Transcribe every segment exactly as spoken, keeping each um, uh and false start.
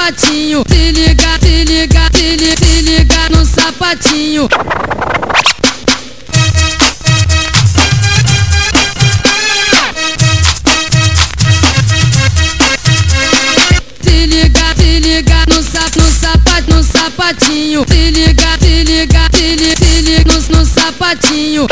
sapatinho. Se liga, se liga, se liga, se liga no sapatinho. Se liga, se liga no sap, no sapato, no sapatinho. Se liga, se liga, se liga, se liga no, no sapatinho.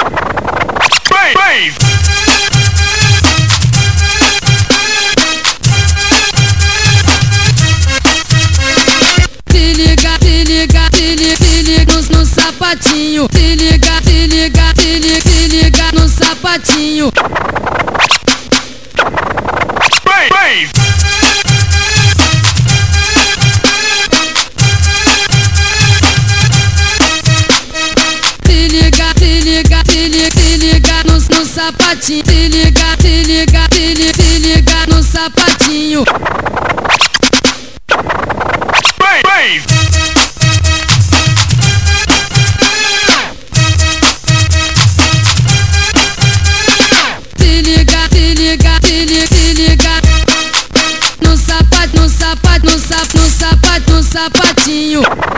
Se liga, se liga, se liga, se liga no, no sapatinho. Se liga, se liga, se liga, se liga no sapatinho. Se liga, se liga, se liga, se liga no, no sapatinho. Se liga, se liga, se liga, se liga no sapatinho. Se liga, se liga, se liga, se liga no sapato, no sapato, no sapato, no sapato, no sapatinho.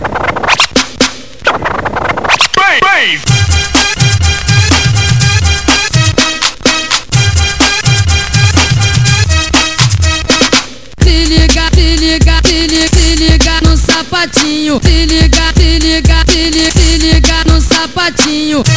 Se liga, se liga, se liga, se liga no sapatinho. Se liga, se liga, se liga, se liga no sapatinho.